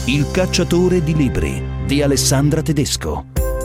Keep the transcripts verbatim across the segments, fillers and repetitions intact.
Il cacciatore di libri di Alessandra Tedesco.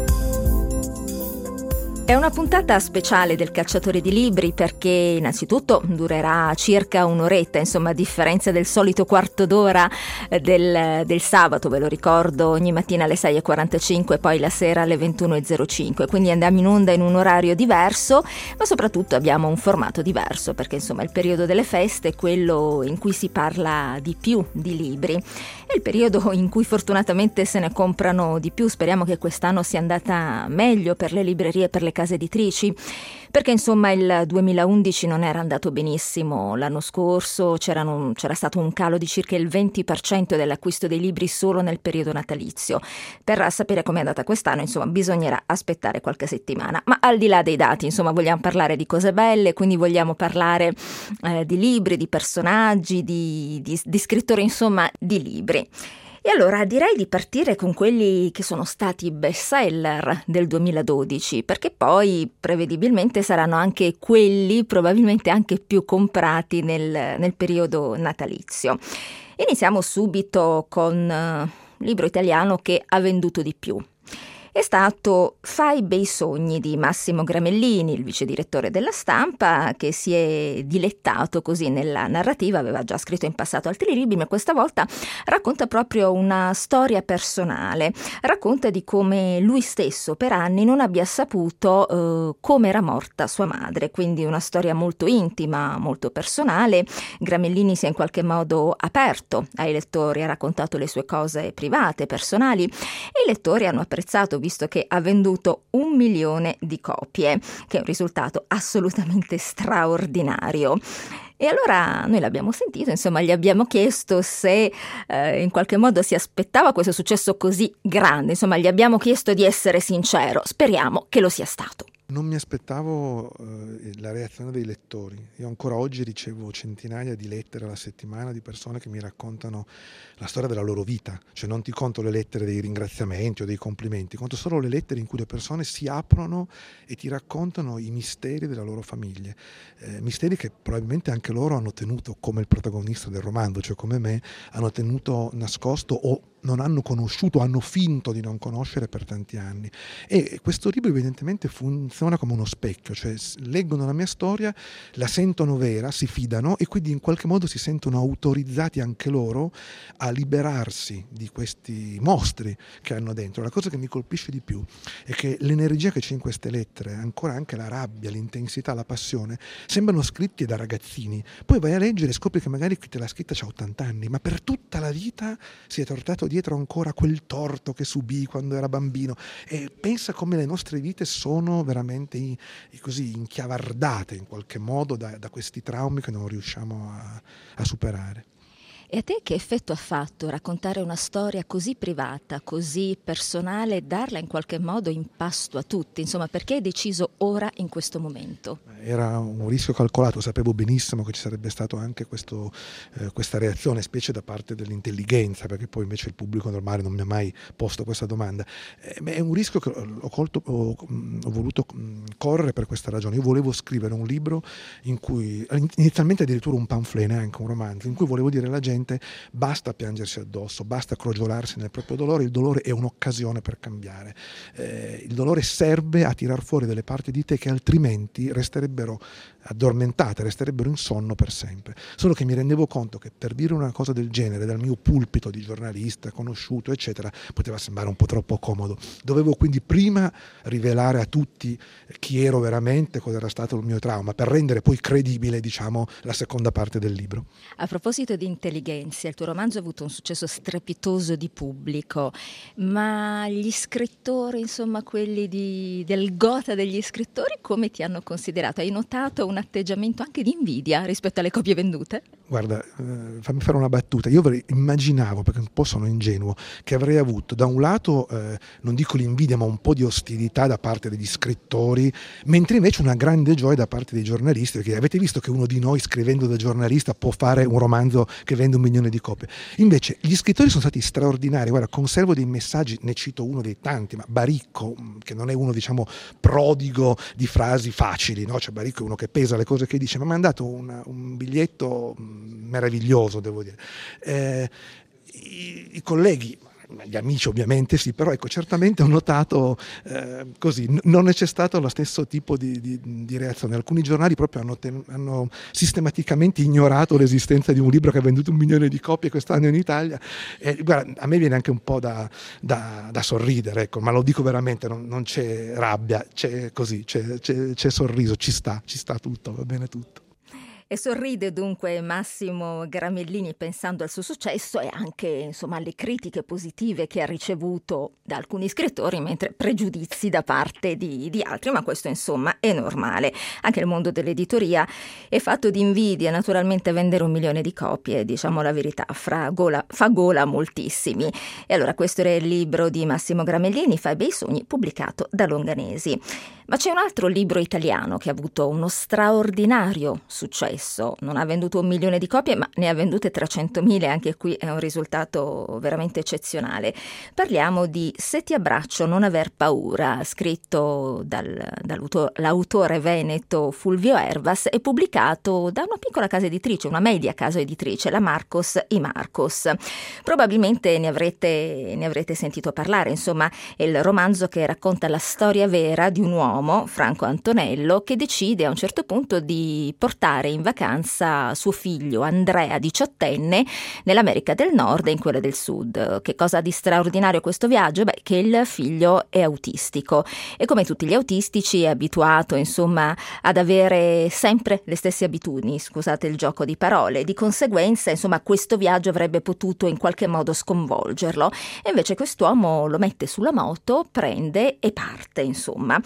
È una puntata speciale del Cacciatore di Libri perché innanzitutto durerà circa un'oretta, insomma a differenza del solito quarto d'ora del, del sabato, ve lo ricordo, ogni mattina alle sei e quarantacinque e poi la sera alle ventuno e zero cinque, quindi andiamo in onda in un orario diverso, ma soprattutto abbiamo un formato diverso perché insomma il periodo delle feste è quello in cui si parla di più di libri, è il periodo in cui fortunatamente se ne comprano di più. Speriamo che quest'anno sia andata meglio per le librerie e per le case editrici, perché insomma il duemilaundici non era andato benissimo. L'anno scorso c'erano, c'era stato un calo di circa il venti per cento dell'acquisto dei libri solo nel periodo natalizio. Per sapere com'è andata quest'anno, insomma, bisognerà aspettare qualche settimana. Ma al di là dei dati, insomma, vogliamo parlare di cose belle, quindi vogliamo parlare eh, di libri, di personaggi, di, di, di scrittori, insomma, di libri. E allora direi di partire con quelli che sono stati bestseller del duemiladodici, perché poi prevedibilmente saranno anche quelli probabilmente anche più comprati nel, nel periodo natalizio. Iniziamo subito con un uh, libro italiano che ha venduto di più. È stato Fai bei sogni di Massimo Gramellini, il vice direttore della Stampa, che si è dilettato così nella narrativa. Aveva già scritto in passato altri libri, ma questa volta racconta proprio una storia personale. Racconta di come lui stesso per anni non abbia saputo eh, come era morta sua madre, quindi una storia molto intima, molto personale. Gramellini si è in qualche modo aperto ai lettori, ha raccontato le sue cose private, personali, e i lettori hanno apprezzato, visto che ha venduto un milione di copie, che è un risultato assolutamente straordinario. E allora noi l'abbiamo sentito, insomma gli abbiamo chiesto se eh, in qualche modo si aspettava questo successo così grande, insomma gli abbiamo chiesto di essere sincero, speriamo che lo sia stato. Non mi aspettavo eh, la reazione dei lettori. Io ancora oggi ricevo centinaia di lettere alla settimana di persone che mi raccontano la storia della loro vita. Cioè non ti conto le lettere dei ringraziamenti o dei complimenti, conto solo le lettere in cui le persone si aprono e ti raccontano i misteri della loro famiglia. Eh, misteri che probabilmente anche loro hanno tenuto, come il protagonista del romanzo, cioè come me, hanno tenuto nascosto o non hanno conosciuto, hanno finto di non conoscere per tanti anni. E questo libro evidentemente funziona come uno specchio, cioè leggono la mia storia, la sentono vera, si fidano e quindi in qualche modo si sentono autorizzati anche loro a liberarsi di questi mostri che hanno dentro. La cosa che mi colpisce di più è che l'energia che c'è in queste lettere, ancora anche la rabbia, l'intensità, la passione, sembrano scritti da ragazzini. Poi vai a leggere e scopri che magari chi te l'ha scritta c'ha ottanta anni, ma per tutta la vita si è portato dietro ancora quel torto che subì quando era bambino, e pensa come le nostre vite sono veramente in, così inchiavardate in qualche modo da, da questi traumi che non riusciamo a, a superare. E a te che effetto ha fatto raccontare una storia così privata, così personale, darla in qualche modo in pasto a tutti? Insomma, perché hai deciso ora, in questo momento? Era un rischio calcolato, sapevo benissimo che ci sarebbe stato anche questo, eh, questa reazione, specie da parte dell'intelligenza, perché poi invece il pubblico normale non mi ha mai posto questa domanda. Eh, è un rischio che ho, colto, ho, ho voluto correre per questa ragione. Io volevo scrivere un libro in cui, inizialmente addirittura un pamphlet, neanche un romanzo, in cui volevo dire alla gente: basta piangersi addosso, basta crogiolarsi nel proprio dolore, il dolore è un'occasione per cambiare. Eh, il dolore serve a tirar fuori delle parti di te che altrimenti resterebbero addormentate, resterebbero in sonno per sempre. Solo che mi rendevo conto che per dire una cosa del genere dal mio pulpito di giornalista conosciuto eccetera poteva sembrare un po' troppo comodo. Dovevo quindi prima rivelare a tutti chi ero veramente, cosa era stato il mio trauma, per rendere poi credibile, diciamo, la seconda parte del libro. A proposito di intelligenza, il tuo romanzo ha avuto un successo strepitoso di pubblico, ma gli scrittori, insomma quelli di, del gotha degli scrittori, come ti hanno considerato? Hai notato un atteggiamento anche di invidia rispetto alle copie vendute? Guarda, eh, fammi fare una battuta. Io avrei, immaginavo, perché un po' sono ingenuo, che avrei avuto da un lato, eh, non dico l'invidia, ma un po' di ostilità da parte degli scrittori, mentre invece una grande gioia da parte dei giornalisti, perché avete visto che uno di noi scrivendo da giornalista può fare un romanzo che vende un milione di copie. Invece gli scrittori sono stati straordinari. Guarda, conservo dei messaggi, ne cito uno dei tanti, ma Baricco, che non è uno, diciamo, prodigo di frasi facili, no? Cioè Baricco è uno che pesa le cose che dice, ma mi ha mandato una, un biglietto meraviglioso, devo dire. Eh, i, i colleghi, gli amici ovviamente sì, però ecco, certamente ho notato eh, così, n- non c'è stato lo stesso tipo di, di, di reazione. Alcuni giornali proprio hanno, ten- hanno sistematicamente ignorato l'esistenza di un libro che ha venduto un milione di copie quest'anno in Italia, e guarda, a me viene anche un po' da, da, da sorridere, ecco, ma lo dico veramente, non, non c'è rabbia, c'è così, c'è, c'è, c'è sorriso, ci sta, ci sta tutto, va bene tutto. E sorride dunque Massimo Gramellini pensando al suo successo e anche, insomma, alle critiche positive che ha ricevuto da alcuni scrittori, mentre pregiudizi da parte di, di altri, ma questo insomma è normale. Anche il mondo dell'editoria è fatto di invidia, naturalmente vendere un milione di copie, diciamo la verità, fra gola, fa gola a moltissimi. E allora questo era il libro di Massimo Gramellini, Fa i bei sogni, pubblicato da Longanesi. Ma c'è un altro libro italiano che ha avuto uno straordinario successo. Non ha venduto un milione di copie, ma ne ha vendute trecentomila, anche qui è un risultato veramente eccezionale. Parliamo di Se ti abbraccio non aver paura, scritto dal, dall'autore veneto Fulvio Ervas e pubblicato da una piccola casa editrice, una media casa editrice, la Marcos y Marcos. Probabilmente ne avrete, ne avrete sentito parlare, insomma, è il romanzo che racconta la storia vera di un uomo, Franco Antonello, che decide a un certo punto di portare in vacanza suo figlio Andrea, diciottenne, nell'America del Nord e in quella del Sud. Che cosa ha di straordinario questo viaggio? Beh, che il figlio è autistico e come tutti gli autistici è abituato, insomma, ad avere sempre le stesse abitudini, scusate il gioco di parole. Di conseguenza, insomma, questo viaggio avrebbe potuto in qualche modo sconvolgerlo e invece quest'uomo lo mette sulla moto, prende e parte, insomma.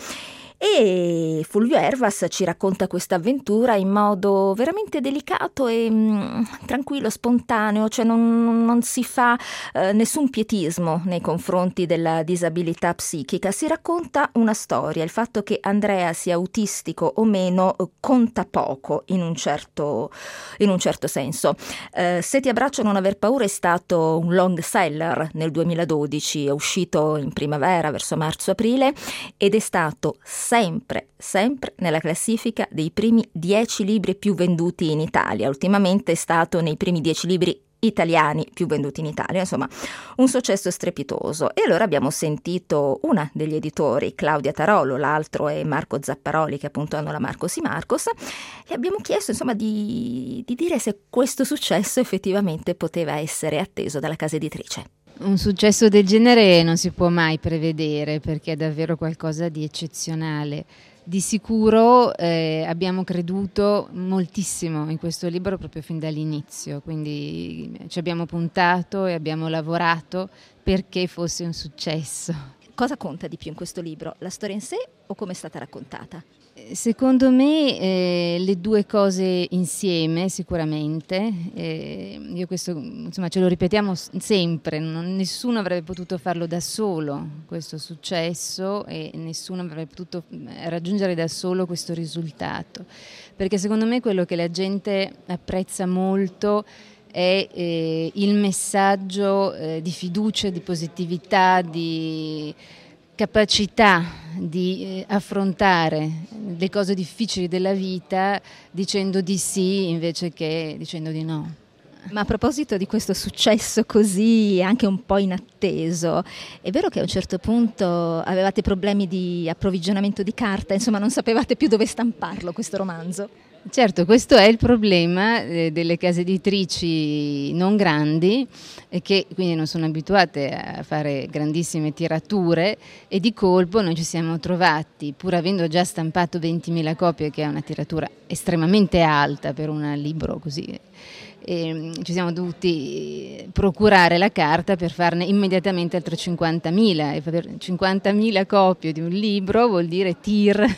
E Fulvio Ervas ci racconta questa avventura in modo veramente delicato e mh, tranquillo, spontaneo, cioè non, non si fa eh, nessun pietismo nei confronti della disabilità psichica, si racconta una storia. Il fatto che Andrea sia autistico o meno eh, conta poco in un certo, in un certo senso. Eh, Se ti abbraccio non aver paura è stato un long seller nel duemiladodici, è uscito in primavera verso marzo-aprile ed è stato sempre, sempre nella classifica dei primi dieci libri più venduti in Italia. Ultimamente è stato nei primi dieci libri italiani più venduti in Italia, insomma un successo strepitoso. E allora abbiamo sentito una degli editori, Claudia Tarolo, l'altro è Marco Zapparoli, che appunto hanno la Marcos y Marcos, e abbiamo chiesto insomma di, di dire se questo successo effettivamente poteva essere atteso dalla casa editrice. Un successo del genere non si può mai prevedere perché è davvero qualcosa di eccezionale. Di sicuro eh, abbiamo creduto moltissimo in questo libro proprio fin dall'inizio, quindi ci abbiamo puntato e abbiamo lavorato perché fosse un successo. Cosa conta di più in questo libro? La storia in sé o come è stata raccontata? Secondo me eh, le due cose insieme sicuramente, eh, io questo insomma ce lo ripetiamo sempre, non, nessuno avrebbe potuto farlo da solo questo successo e nessuno avrebbe potuto raggiungere da solo questo risultato, perché secondo me quello che la gente apprezza molto è eh, il messaggio eh, di fiducia, di positività, di capacità di eh, affrontare le cose difficili della vita dicendo di sì invece che dicendo di no. Ma a proposito di questo successo così anche un po' inatteso, è vero che a un certo punto avevate problemi di approvvigionamento di carta, insomma non sapevate più dove stamparlo questo romanzo? Certo, questo è il problema eh, delle case editrici non grandi eh, che quindi non sono abituate a fare grandissime tirature e di colpo noi ci siamo trovati, pur avendo già stampato ventimila copie, che è una tiratura estremamente alta per un libro così, e ci siamo dovuti procurare la carta per farne immediatamente altre cinquantamila, e per cinquantamila copie di un libro vuol dire tir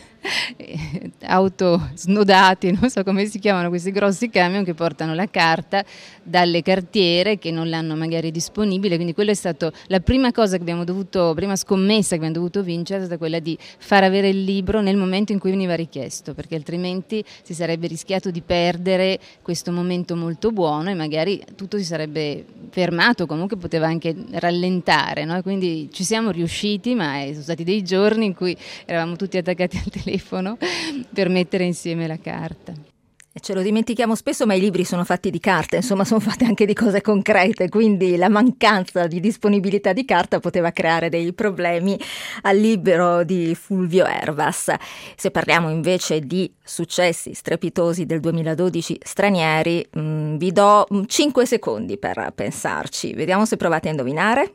autosnodati, non so come si chiamano questi grossi camion che portano la carta dalle cartiere che non l'hanno magari disponibile, quindi quello è stato la prima cosa che abbiamo dovuto, prima scommessa che abbiamo dovuto vincere, è stata quella di far avere il libro nel momento in cui veniva richiesto, perché altrimenti si sarebbe rischiato di perdere questo momento molto buono e magari tutto si sarebbe fermato, comunque poteva anche rallentare, no? Quindi ci siamo riusciti, ma sono stati dei giorni in cui eravamo tutti attaccati al telefono per mettere insieme la carta. Ce lo dimentichiamo spesso, ma i libri sono fatti di carta, insomma sono fatti anche di cose concrete, quindi la mancanza di disponibilità di carta poteva creare dei problemi al libro di Fulvio Hervas. Se parliamo invece di successi strepitosi del duemiladodici stranieri, mh, vi do cinque secondi per pensarci, vediamo se provate a indovinare.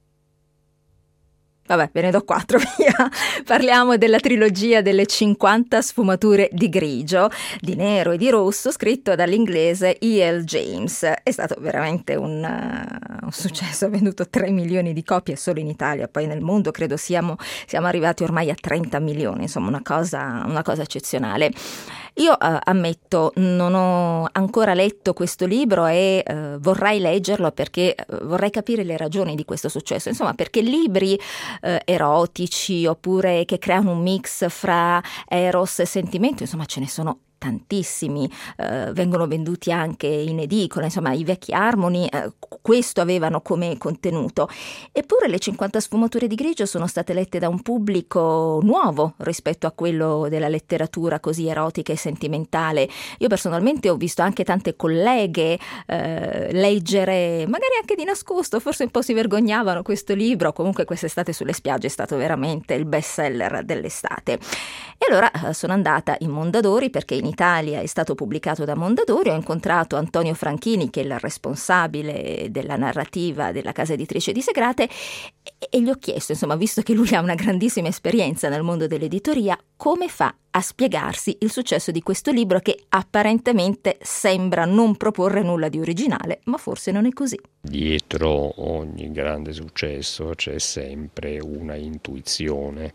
Vabbè, ve ne do quattro, via. Parliamo della trilogia delle cinquanta sfumature di grigio, di nero e di rosso, scritto dall'inglese E L James. È stato veramente un, uh, un successo, ha venduto tre milioni di copie solo in Italia, poi nel mondo credo siamo, siamo arrivati ormai a trenta milioni, insomma una cosa, una cosa eccezionale. Io uh, ammetto, non ho ancora letto questo libro e uh, vorrei leggerlo perché uh, vorrei capire le ragioni di questo successo, insomma perché libri uh, erotici oppure che creano un mix fra eros e sentimento, insomma ce ne sono tantissimi, eh, vengono venduti anche in edicola, insomma i vecchi Harmony eh, questo avevano come contenuto, eppure le cinquanta sfumature di grigio sono state lette da un pubblico nuovo rispetto a quello della letteratura così erotica e sentimentale. Io personalmente ho visto anche tante colleghe eh, leggere, magari anche di nascosto, forse un po' si vergognavano questo libro, comunque quest'estate sulle spiagge è stato veramente il best seller dell'estate. E allora eh, sono andata in Mondadori perché in Italia è stato pubblicato da Mondadori, ho incontrato Antonio Franchini che è il responsabile della narrativa della casa editrice di Segrate e, e gli ho chiesto, insomma, visto che lui ha una grandissima esperienza nel mondo dell'editoria, come fa a spiegarsi il successo di questo libro che apparentemente sembra non proporre nulla di originale, ma forse non è così. Dietro ogni grande successo c'è sempre una intuizione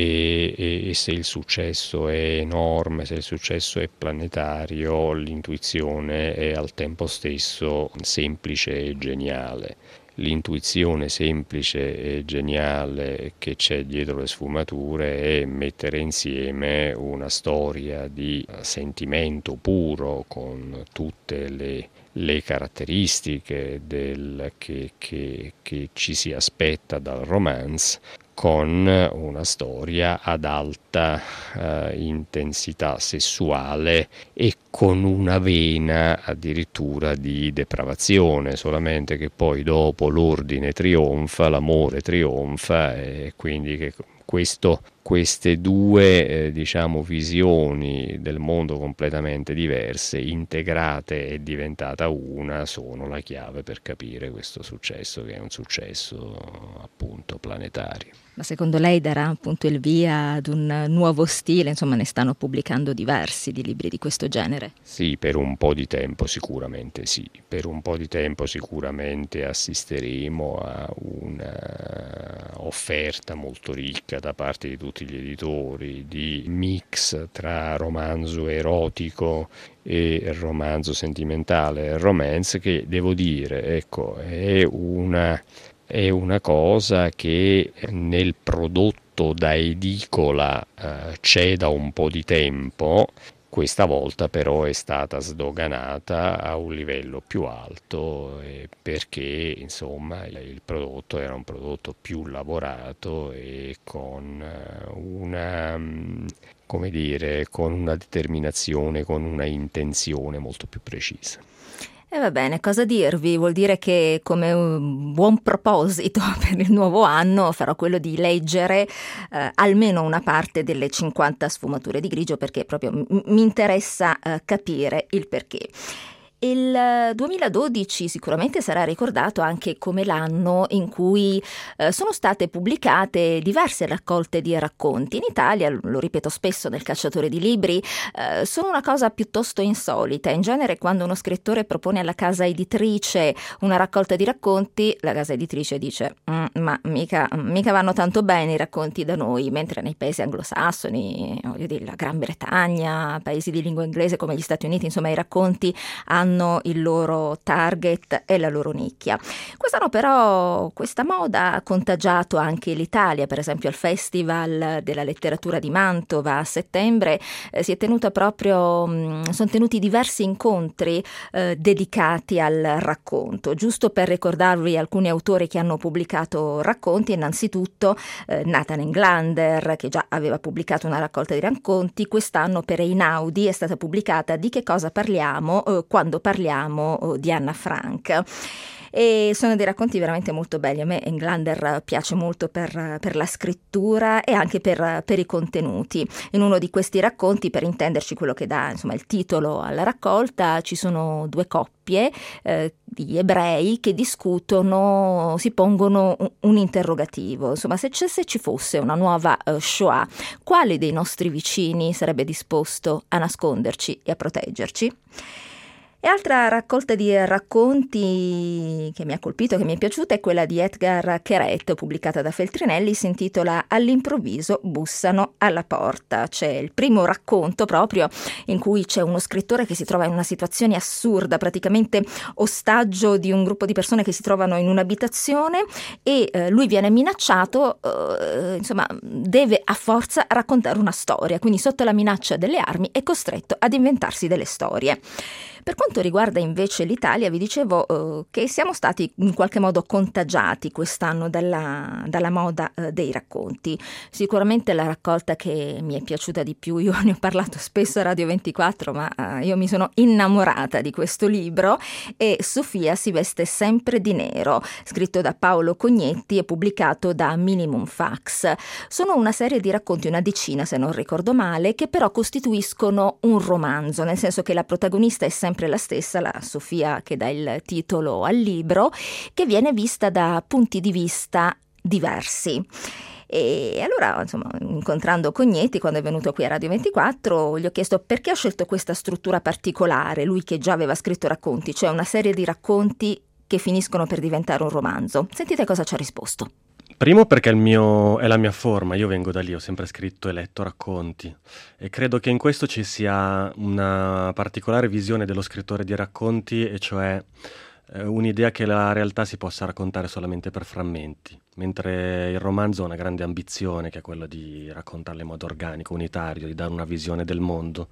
e, e, e se il successo è enorme, se il successo è planetario, l'intuizione è al tempo stesso semplice e geniale. L'intuizione semplice e geniale che c'è dietro le sfumature è mettere insieme una storia di sentimento puro con tutte le, le caratteristiche del, che, che, che ci si aspetta dal romance, con una storia ad alta uh, intensità sessuale e con una vena addirittura di depravazione, solamente che poi dopo l'ordine trionfa, l'amore trionfa e quindi che questo, queste due eh, diciamo visioni del mondo completamente diverse, integrate e diventata una, sono la chiave per capire questo successo, che è un successo appunto planetario. Ma secondo lei darà appunto il via ad un nuovo stile? Insomma, ne stanno pubblicando diversi di libri di questo genere. Sì, per un po' di tempo sicuramente sì. Per un po' di tempo sicuramente assisteremo a una offerta molto ricca da parte di tutti gli editori di mix tra romanzo erotico e romanzo sentimentale, romance, che devo dire, ecco, è una è una cosa che nel prodotto da edicola eh, c'è da un po' di tempo, questa volta però è stata sdoganata a un livello più alto eh, perché insomma il prodotto era un prodotto più lavorato e con una, come dire, con una determinazione, con una intenzione molto più precisa. E va bene, cosa dirvi? Vuol dire che come un buon proposito per il nuovo anno farò quello di leggere eh, almeno una parte delle cinquanta sfumature di grigio perché proprio m- mi interessa eh, capire il perché. Il duemiladodici sicuramente sarà ricordato anche come l'anno in cui eh, sono state pubblicate diverse raccolte di racconti. In Italia, lo ripeto spesso nel Cacciatore di Libri, eh, sono una cosa piuttosto insolita. In genere quando uno scrittore propone alla casa editrice una raccolta di racconti, la casa editrice dice mm, ma mica, mica vanno tanto bene i racconti da noi, mentre nei paesi anglosassoni, voglio dire, la Gran Bretagna, paesi di lingua inglese come gli Stati Uniti, insomma i racconti hanno hanno il loro target e la loro nicchia. Quest'anno però questa moda ha contagiato anche l'Italia. Per esempio al Festival della Letteratura di Mantova a settembre eh, si è tenuta proprio, mh, sono tenuti diversi incontri eh, dedicati al racconto. Giusto per ricordarvi alcuni autori che hanno pubblicato racconti, innanzitutto eh, Nathan Englander, che già aveva pubblicato una raccolta di racconti. Quest'anno per Einaudi è stata pubblicata Di che cosa parliamo eh, quando parliamo eh, di Anna Frank. E sono dei racconti veramente molto belli. A me Englander piace molto per, per la scrittura e anche per, per i contenuti. In uno di questi racconti, per intenderci quello che dà insomma il titolo alla raccolta, ci sono due coppie eh, di ebrei che discutono, si pongono un, un interrogativo. Insomma, se, se ci fosse una nuova uh, Shoah, quale dei nostri vicini sarebbe disposto a nasconderci e a proteggerci? E altra raccolta di racconti che mi ha colpito, che mi è piaciuta, è quella di Edgar Queret, pubblicata da Feltrinelli, si intitola All'improvviso bussano alla porta. C'è il primo racconto proprio in cui c'è uno scrittore che si trova in una situazione assurda, praticamente ostaggio di un gruppo di persone che si trovano in un'abitazione e eh, lui viene minacciato, eh, insomma deve a forza raccontare una storia, quindi sotto la minaccia delle armi è costretto ad inventarsi delle storie. Per quanto riguarda invece l'Italia, vi dicevo eh, che siamo stati in qualche modo contagiati quest'anno dalla, dalla moda eh, dei racconti. Sicuramente la raccolta che mi è piaciuta di più, io ne ho parlato spesso a Radio ventiquattro, ma eh, io mi sono innamorata di questo libro, è Sofia si veste sempre di nero, scritto da Paolo Cognetti e pubblicato da Minimum Fax. Sono una serie di racconti, una decina se non ricordo male, che però costituiscono un romanzo, nel senso che la protagonista è sempre sempre la stessa, la Sofia che dà il titolo al libro, che viene vista da punti di vista diversi. E allora, insomma, incontrando Cognetti, quando è venuto qui a Radio ventiquattro, gli ho chiesto perché ha scelto questa struttura particolare, lui che già aveva scritto racconti, cioè una serie di racconti che finiscono per diventare un romanzo. Sentite cosa ci ha risposto. Primo perché il mio, è la mia forma, io vengo da lì, ho sempre scritto e letto racconti e credo che in questo ci sia una particolare visione dello scrittore di racconti, e cioè eh, un'idea che la realtà si possa raccontare solamente per frammenti, mentre il romanzo ha una grande ambizione che è quella di raccontarla in modo organico, unitario, di dare una visione del mondo.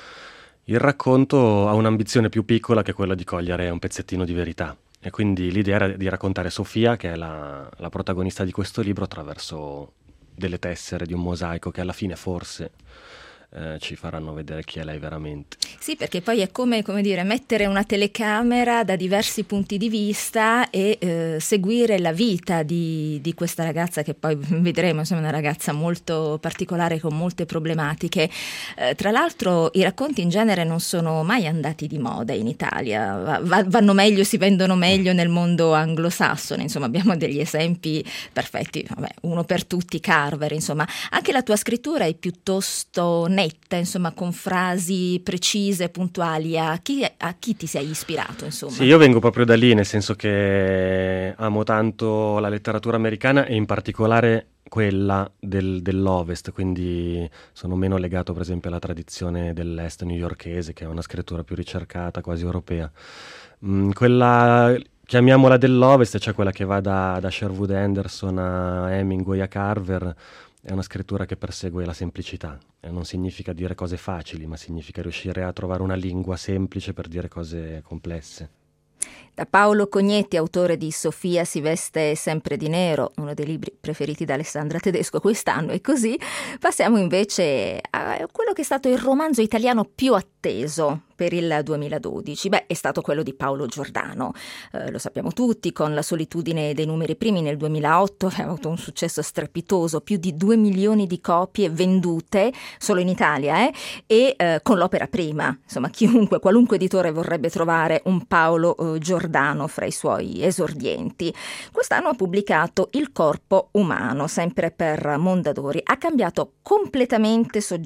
Il racconto ha un'ambizione più piccola che è quella di cogliere un pezzettino di verità. E quindi l'idea era di raccontare Sofia, che è la, la protagonista di questo libro, attraverso delle tessere di un mosaico che alla fine forse eh, ci faranno vedere chi è lei veramente. Sì, perché poi è come, come dire, mettere una telecamera da diversi punti di vista e eh, seguire la vita di, di questa ragazza, che poi vedremo, insomma, una ragazza molto particolare con molte problematiche. Eh, tra l'altro i racconti in genere non sono mai andati di moda in Italia, va, va, vanno meglio, si vendono meglio nel mondo anglosassone, insomma abbiamo degli esempi perfetti, vabbè, uno per tutti, Carver, insomma. Anche la tua scrittura è piuttosto netta, insomma, con frasi precise, puntuali. A chi, a chi ti sei ispirato, insomma? Sì, io vengo proprio da lì, nel senso che amo tanto la letteratura americana e in particolare quella del, dell'Ovest, quindi sono meno legato per esempio alla tradizione dell'Est newyorkese, che è una scrittura più ricercata, quasi europea. Mm, quella, chiamiamola dell'Ovest, cioè quella che va da, da Sherwood Anderson a Hemingway a Carver, è una scrittura che persegue la semplicità, e non significa dire cose facili, ma significa riuscire a trovare una lingua semplice per dire cose complesse. Da Paolo Cognetti, autore di Sofia si veste sempre di nero, uno dei libri preferiti da Alessandra Tedesco quest'anno, e così passiamo invece a quello che è stato il romanzo italiano più atteso per il duemiladodici. Beh, è stato quello di Paolo Giordano, eh, lo sappiamo tutti, con La solitudine dei numeri primi nel duemilaotto aveva avuto un successo strepitoso, più di due milioni di copie vendute solo in Italia, eh? e eh, con l'opera prima, insomma chiunque, qualunque editore vorrebbe trovare un Paolo eh, Giordano fra i suoi esordienti. Quest'anno ha pubblicato Il corpo umano, sempre per Mondadori, ha cambiato completamente soggetto,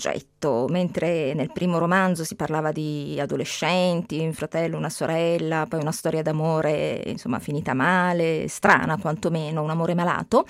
cambiato. Mentre nel primo romanzo si parlava di adolescenti, un fratello, una sorella, poi una storia d'amore, insomma, finita male, strana quantomeno, un amore malato.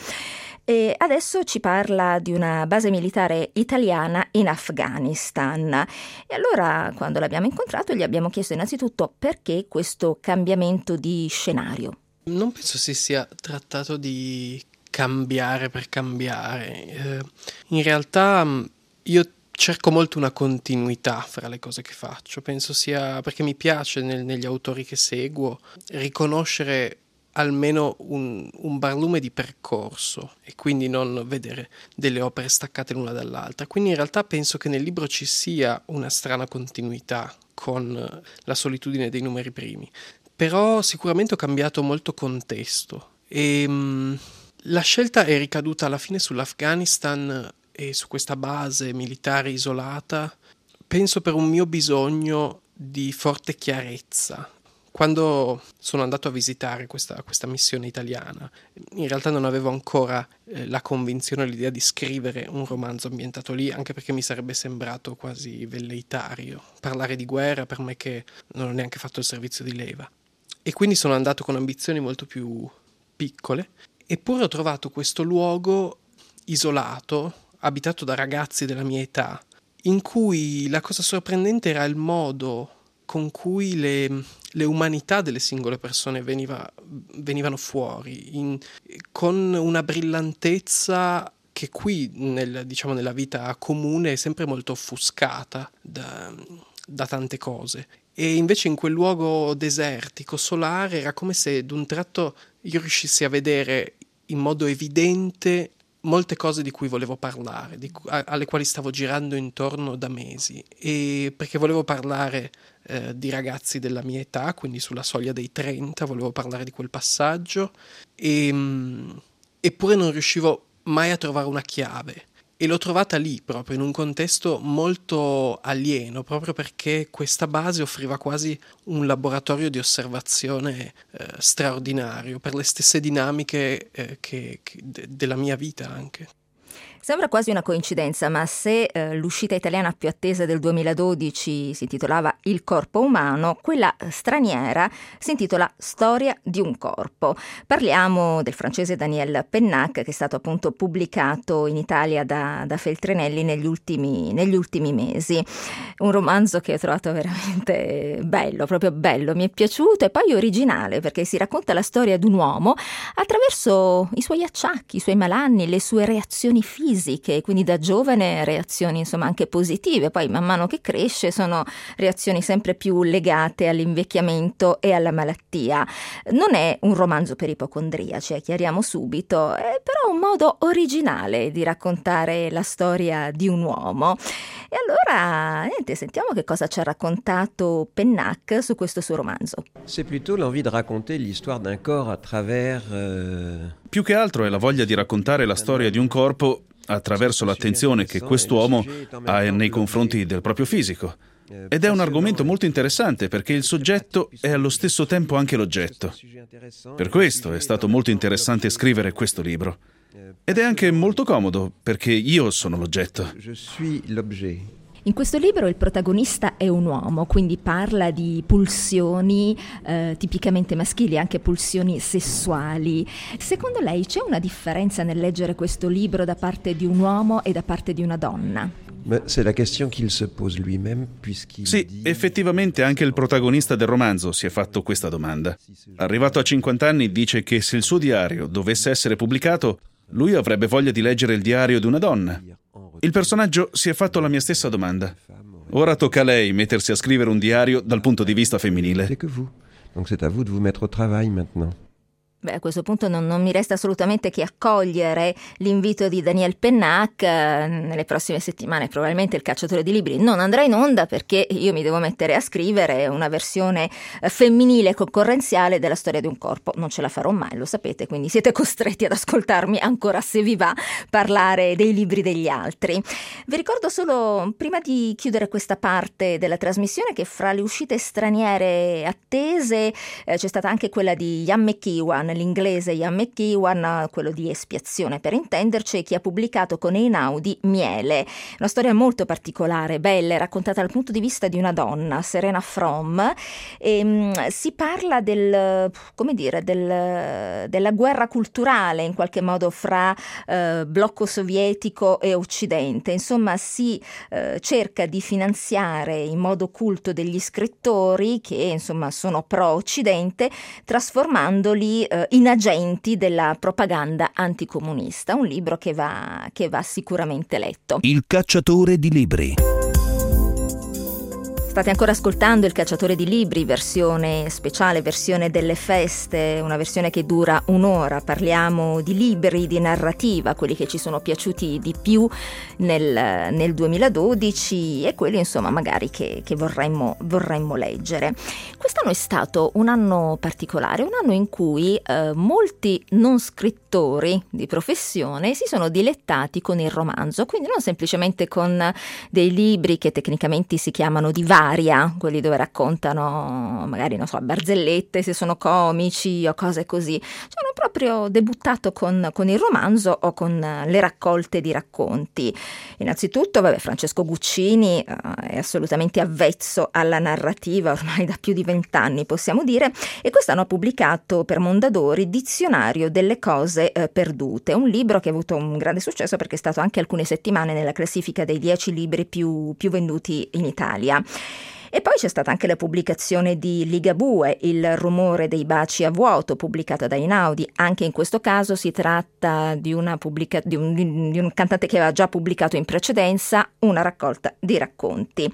E adesso ci parla di una base militare italiana in Afghanistan. E allora, quando l'abbiamo incontrato, gli abbiamo chiesto innanzitutto perché questo cambiamento di scenario. Non penso si sia trattato di cambiare per cambiare. Eh, in realtà io cerco molto una continuità fra le cose che faccio. Penso sia perché mi piace nel, negli autori che seguo riconoscere almeno un, un barlume di percorso e quindi non vedere delle opere staccate l'una dall'altra. Quindi in realtà penso che nel libro ci sia una strana continuità con la solitudine dei numeri primi, però sicuramente ho cambiato molto contesto e mh, la scelta è ricaduta alla fine sull'Afghanistan e su questa base militare isolata, penso per un mio bisogno di forte chiarezza. Quando sono andato a visitare questa, questa missione italiana, in realtà non avevo ancora eh, la convinzione, l'idea di scrivere un romanzo ambientato lì, anche perché mi sarebbe sembrato quasi velleitario parlare di guerra per me che non ho neanche fatto il servizio di leva. E quindi sono andato con ambizioni molto più piccole, eppure ho trovato questo luogo isolato, abitato da ragazzi della mia età, in cui la cosa sorprendente era il modo con cui le, le umanità delle singole persone veniva, venivano fuori, in, con una brillantezza che qui, nel, diciamo, nella vita comune è sempre molto offuscata da, da tante cose. E invece in quel luogo desertico, solare, era come se d'un tratto io riuscissi a vedere in modo evidente molte cose di cui volevo parlare, di, a, alle quali stavo girando intorno da mesi, e perché volevo parlare eh, di ragazzi della mia età, quindi sulla soglia dei trenta, volevo parlare di quel passaggio, e, mh, eppure non riuscivo mai a trovare una chiave. E l'ho trovata lì, proprio in un contesto molto alieno, proprio perché questa base offriva quasi un laboratorio di osservazione eh, straordinario, per le stesse dinamiche eh, che, che de- della mia vita anche. Sembra quasi una coincidenza, ma se eh, l'uscita italiana più attesa del duemiladodici si intitolava Il corpo umano, quella straniera si intitola Storia di un corpo. Parliamo del francese Daniel Pennac, che è stato appunto pubblicato in Italia da, da Feltrinelli negli ultimi, negli ultimi mesi. Un romanzo che ho trovato veramente bello, proprio bello, mi è piaciuto, e poi originale, perché si racconta la storia di un uomo attraverso i suoi acciacchi, i suoi malanni, le sue reazioni fisiche, quindi da giovane reazioni insomma anche positive, poi man mano che cresce sono reazioni sempre più legate all'invecchiamento e alla malattia. Non è un romanzo per ipocondriaci, chiariamo subito, è però un modo originale di raccontare la storia di un uomo. E allora, niente, sentiamo che cosa ci ha raccontato Pennac su questo suo romanzo. C'est plutôt l'envie de raconter l'histoire d'un corps à travers euh... Più che altro è la voglia di raccontare la storia di un corpo attraverso l'attenzione che quest'uomo ha nei confronti del proprio fisico. Ed è un argomento molto interessante perché il soggetto è allo stesso tempo anche l'oggetto. Per questo è stato molto interessante scrivere questo libro. Ed è anche molto comodo perché io sono l'oggetto. Je suis l'objet. In questo libro il protagonista è un uomo, quindi parla di pulsioni eh, tipicamente maschili, anche pulsioni sessuali. Secondo lei c'è una differenza nel leggere questo libro da parte di un uomo e da parte di una donna? C'est la question qu'il se pose lui-même, puisqu'il Sì, dit... effettivamente anche il protagonista del romanzo si è fatto questa domanda. Arrivato a cinquanta anni dice che se il suo diario dovesse essere pubblicato, lui avrebbe voglia di leggere il diario di una donna. Il personaggio si è fatto la mia stessa domanda. Ora tocca a lei mettersi a scrivere un diario dal punto di vista femminile. C'est que vous. Donc c'est à vous de vous mettre au travail maintenant. Beh, a questo punto non, non mi resta assolutamente che accogliere l'invito di Daniel Pennac. Nelle prossime settimane probabilmente Il cacciatore di libri non andrà in onda, perché io mi devo mettere a scrivere una versione femminile concorrenziale della storia di un corpo. Non ce la farò mai, lo sapete, quindi siete costretti ad ascoltarmi, ancora se vi va, parlare dei libri degli altri. Vi ricordo solo, prima di chiudere questa parte della trasmissione, che fra le uscite straniere attese eh, c'è stata anche quella di Ian McEwan, l'inglese Ian McEwan, quello di Espiazione per intenderci, e chi ha pubblicato con Einaudi Miele. Una storia molto particolare, bella, raccontata dal punto di vista di una donna, Serena Fromm, e mh, si parla del, come dire, del, della guerra culturale in qualche modo fra eh, blocco sovietico e Occidente. Insomma, si eh, cerca di finanziare in modo occulto degli scrittori che insomma sono pro-Occidente, trasformandoli eh, in agenti della propaganda anticomunista. Un libro che va, che va sicuramente letto. Il cacciatore di libri. State ancora ascoltando Il cacciatore di libri, versione speciale, versione delle feste, una versione che dura un'ora. Parliamo di libri di narrativa, quelli che ci sono piaciuti di più nel, nel duemiladodici e quelli insomma magari che, che vorremmo, vorremmo leggere. Quest'anno è stato un anno particolare, un anno in cui eh, molti non scrittori di professione si sono dilettati con il romanzo, quindi non semplicemente con dei libri che tecnicamente si chiamano di varia, quelli dove raccontano magari, non so, barzellette, se sono comici o cose così. Cioè hanno proprio debuttato con, con il romanzo o con le raccolte di racconti. Innanzitutto, vabbè, Francesco Guccini eh, è assolutamente avvezzo alla narrativa ormai da più di vent'anni, possiamo dire, e quest'anno ha pubblicato per Mondadori Dizionario delle cose eh, perdute, un libro che ha avuto un grande successo perché è stato anche alcune settimane nella classifica dei dieci libri più, più venduti in Italia. E poi c'è stata anche la pubblicazione di Ligabue, Il rumore dei baci a vuoto, pubblicata da Einaudi. Anche in questo caso si tratta di, una pubblica- di, un, di un cantante che aveva già pubblicato in precedenza una raccolta di racconti.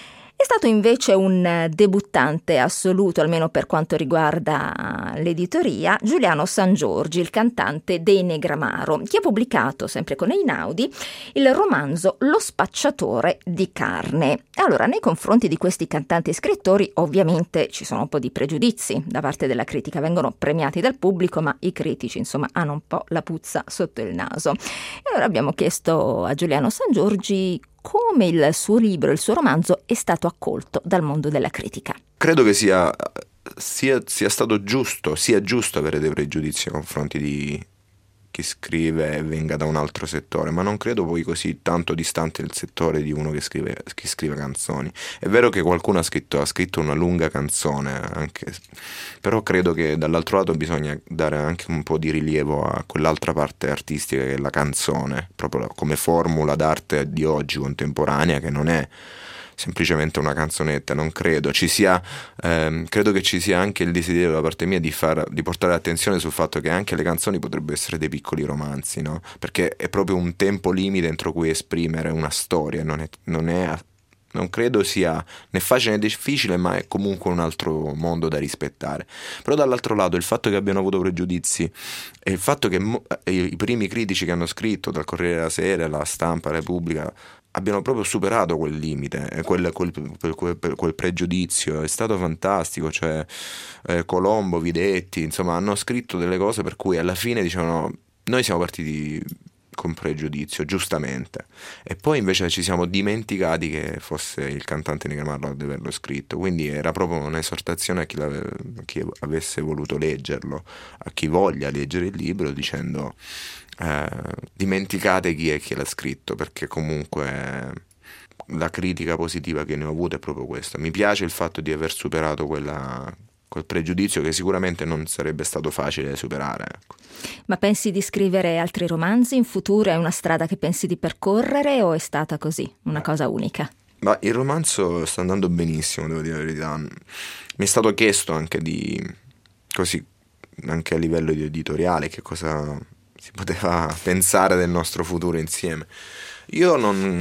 È stato invece un debuttante assoluto, almeno per quanto riguarda l'editoria, Giuliano Sangiorgi, il cantante dei Negramaro, che ha pubblicato, sempre con Einaudi, il romanzo Lo spacciatore di carne. Allora, nei confronti di questi cantanti e scrittori, ovviamente ci sono un po' di pregiudizi da parte della critica, vengono premiati dal pubblico, ma i critici, insomma, hanno un po' la puzza sotto il naso. E allora abbiamo chiesto a Giuliano Sangiorgi come il suo libro, il suo romanzo è stato accolto dal mondo della critica. Credo che sia, sia, sia stato giusto, sia giusto avere dei pregiudizi nei confronti di chi scrive e venga da un altro settore, ma non credo poi così tanto distante il settore di uno che scrive, che scrive canzoni. È vero che qualcuno ha scritto, ha scritto una lunga canzone, anche, però credo che dall'altro lato bisogna dare anche un po' di rilievo a quell'altra parte artistica che è la canzone, proprio come formula d'arte di oggi contemporanea, che non è semplicemente una canzonetta. Non credo ci sia ehm, credo che ci sia anche il desiderio da parte mia di far di portare attenzione sul fatto che anche le canzoni potrebbero essere dei piccoli romanzi, no? Perché è proprio un tempo limite entro cui esprimere una storia, non è, non è non credo sia né facile né difficile, ma è comunque un altro mondo da rispettare. Però dall'altro lato il fatto che abbiano avuto pregiudizi e il fatto che mo- i primi critici che hanno scritto, dal Corriere della Sera, la Stampa, Repubblica, abbiano proprio superato quel limite, quel, quel, quel, quel pregiudizio, è stato fantastico. Cioè eh, Colombo, Videtti, insomma, hanno scritto delle cose per cui alla fine dicevano: noi siamo partiti con pregiudizio, giustamente, e poi invece ci siamo dimenticati che fosse il cantante Negramaro ad averlo scritto. Quindi era proprio un'esortazione a chi, a chi avesse voluto leggerlo, a chi voglia leggere il libro, dicendo eh, dimenticate chi è che l'ha scritto, perché comunque la critica positiva che ne ho avuto è proprio questa. Mi piace il fatto di aver superato quella quel pregiudizio che sicuramente non sarebbe stato facile superare, ecco. Ma pensi di scrivere altri romanzi in futuro? È una strada che pensi di percorrere o è stata così, una cosa unica? Ma il romanzo sta andando benissimo, devo dire la verità. Mi è stato chiesto anche di, così, anche a livello di editoriale, che cosa si poteva pensare del nostro futuro insieme. Io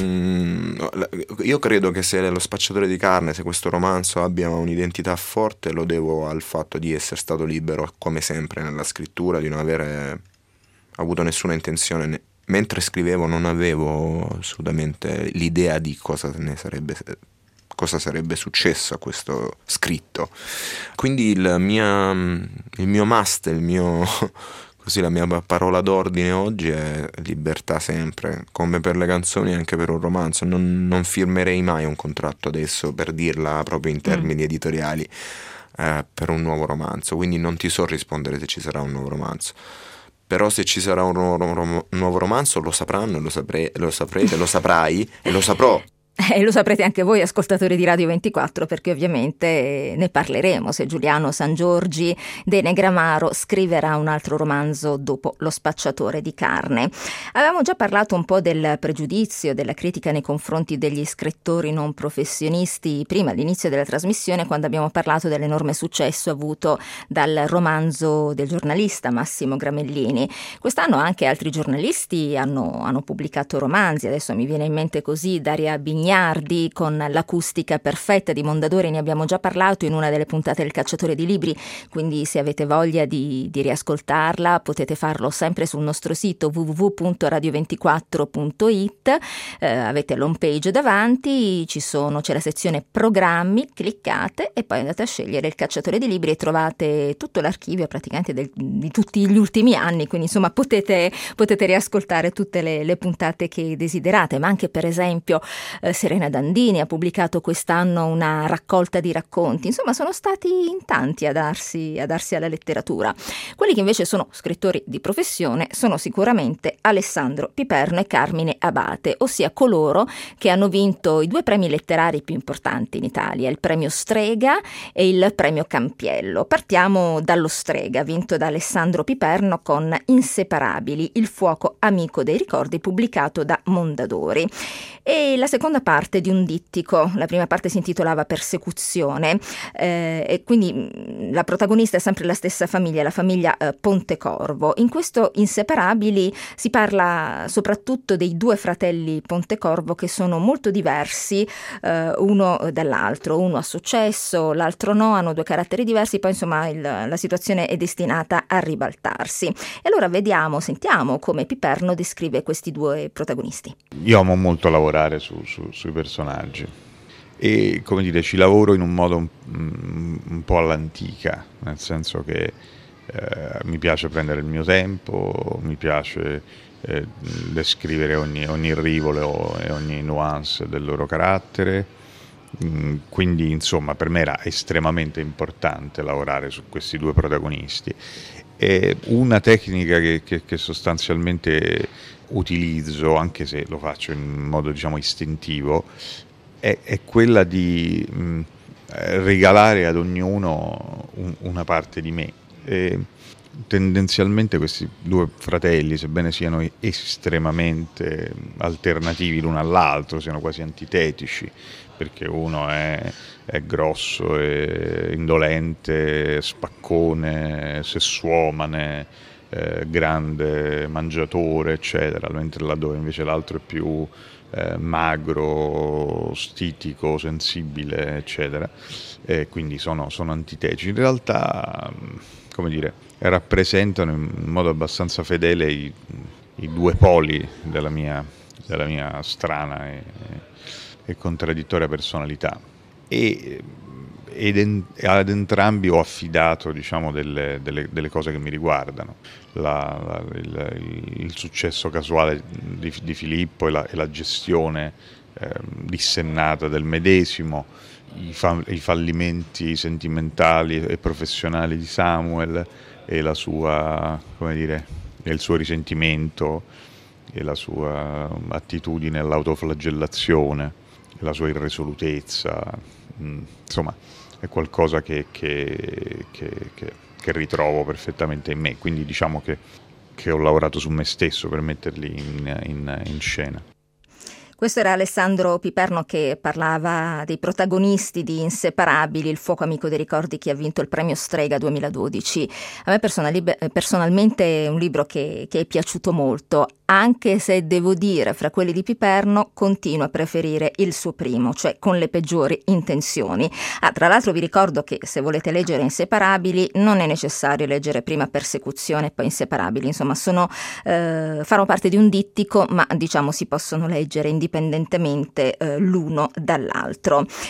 non io credo che se Lo spacciatore di carne, se questo romanzo abbia un'identità forte, lo devo al fatto di essere stato libero, come sempre nella scrittura, di non avere avuto nessuna intenzione. Mentre scrivevo non avevo assolutamente l'idea di cosa ne sarebbe cosa sarebbe successo a questo scritto. Quindi il mia il mio must, il mio così la mia parola d'ordine oggi è libertà sempre, come per le canzoni anche per un romanzo. Non, non firmerei mai un contratto adesso, per dirla proprio in termini mm. editoriali. eh, per un nuovo romanzo, quindi non ti so rispondere se ci sarà un nuovo romanzo. Però se ci sarà un nuovo, un nuovo romanzo lo sapranno, lo, sapre, lo saprete, lo saprai e lo saprò. E lo saprete anche voi, ascoltatori di Radio ventiquattro, perché ovviamente ne parleremo se Giuliano Sangiorgi de Negramaro scriverà un altro romanzo dopo Lo spacciatore di carne. Avevamo già parlato un po' del pregiudizio, della critica nei confronti degli scrittori non professionisti prima all'inizio della trasmissione, quando abbiamo parlato dell'enorme successo avuto dal romanzo del giornalista Massimo Gramellini. Quest'anno anche altri giornalisti hanno, hanno pubblicato romanzi. Adesso mi viene in mente così Daria Bignardi con L'acustica perfetta di Mondadori, ne abbiamo già parlato in una delle puntate del Cacciatore di Libri, quindi se avete voglia di, di riascoltarla potete farlo sempre sul nostro sito w w w punto radio ventiquattro punto i t. Eh, avete l'home page davanti, ci sono, c'è la sezione programmi, cliccate e poi andate a scegliere Il Cacciatore di Libri e trovate tutto l'archivio praticamente del, di tutti gli ultimi anni, quindi insomma potete, potete riascoltare tutte le, le puntate che desiderate, ma anche per esempio eh, Serena Dandini ha pubblicato quest'anno una raccolta di racconti. Insomma, sono stati in tanti a darsi, a darsi alla letteratura. Quelli che invece sono scrittori di professione sono sicuramente Alessandro Piperno e Carmine Abate, ossia coloro che hanno vinto i due premi letterari più importanti in Italia, il premio Strega e il premio Campiello. Partiamo dallo Strega, vinto da Alessandro Piperno con Inseparabili, il fuoco amico dei ricordi, pubblicato da Mondadori. E la seconda parte di un dittico, la prima parte si intitolava Persecuzione, eh, e quindi mh, la protagonista è sempre la stessa famiglia, la famiglia eh, Pontecorvo. In questo Inseparabili si parla soprattutto dei due fratelli Pontecorvo che sono molto diversi eh, uno dall'altro, uno ha successo, l'altro no, hanno due caratteri diversi, poi insomma il, la situazione è destinata a ribaltarsi. E allora vediamo, sentiamo come Piperno descrive questi due protagonisti. Io amo molto lavorare su, su, sui personaggi e, come dire, ci lavoro in un modo un, un po' all'antica, nel senso che eh, mi piace prendere il mio tempo, mi piace eh, descrivere ogni, ogni rivolo e ogni nuance del loro carattere, mm, quindi insomma per me era estremamente importante lavorare su questi due protagonisti. E una tecnica che, che, che sostanzialmente utilizzo, anche se lo faccio in modo diciamo istintivo, è, è quella di mh, regalare ad ognuno un, una parte di me. E tendenzialmente questi due fratelli, sebbene siano estremamente alternativi l'uno all'altro, siano quasi antitetici, perché uno è, è grosso, è indolente, spaccone, sessuomane, eh, grande mangiatore, eccetera, mentre laddove invece l'altro è più eh, magro, stitico, sensibile, eccetera. E quindi sono, sono antitetici. In realtà, come dire, rappresentano in modo abbastanza fedele i, i due poli della mia, della mia strana e, e contraddittoria personalità. E ed en, ad entrambi ho affidato diciamo delle, delle, delle cose che mi riguardano, la, la, il, il successo casuale di, di Filippo e la, e la gestione eh, dissennata del medesimo, i, fa, i fallimenti sentimentali e professionali di Samuel e la sua, come dire, il suo risentimento e la sua attitudine all'autoflagellazione, la sua irresolutezza, insomma è qualcosa che, che, che, che, che ritrovo perfettamente in me, quindi diciamo che, che ho lavorato su me stesso per metterli in, in, in scena. Questo era Alessandro Piperno che parlava dei protagonisti di Inseparabili, il fuoco amico dei ricordi, che ha vinto il premio Strega duemiladodici. A me personali- personalmente è un libro che, che è piaciuto molto, anche se devo dire, fra quelli di Piperno continuo a preferire il suo primo, cioè Con le peggiori intenzioni. Ah, tra l'altro vi ricordo che se volete leggere Inseparabili non è necessario leggere prima Persecuzione e poi Inseparabili, insomma sono, eh, fanno parte di un dittico, ma diciamo si possono leggere indipendentemente indipendentemente eh, l'uno dall'altro.